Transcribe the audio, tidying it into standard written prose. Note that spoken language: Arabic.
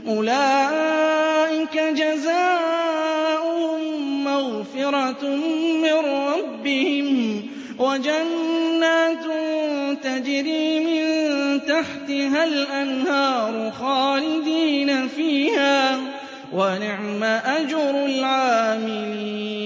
أُولَٰئِكَ جَزَاؤُهُم مَّغْفِرَةٌ مِّن رَّبِّهِمْ وَجَنَّاتٌ تَجْرِي مِن تَحْتِهَا الْأَنْهَارُ خَالِدِينَ فِيهَا ۚ وَنِعْمَ أَجْرُ الْعَامِلِينَ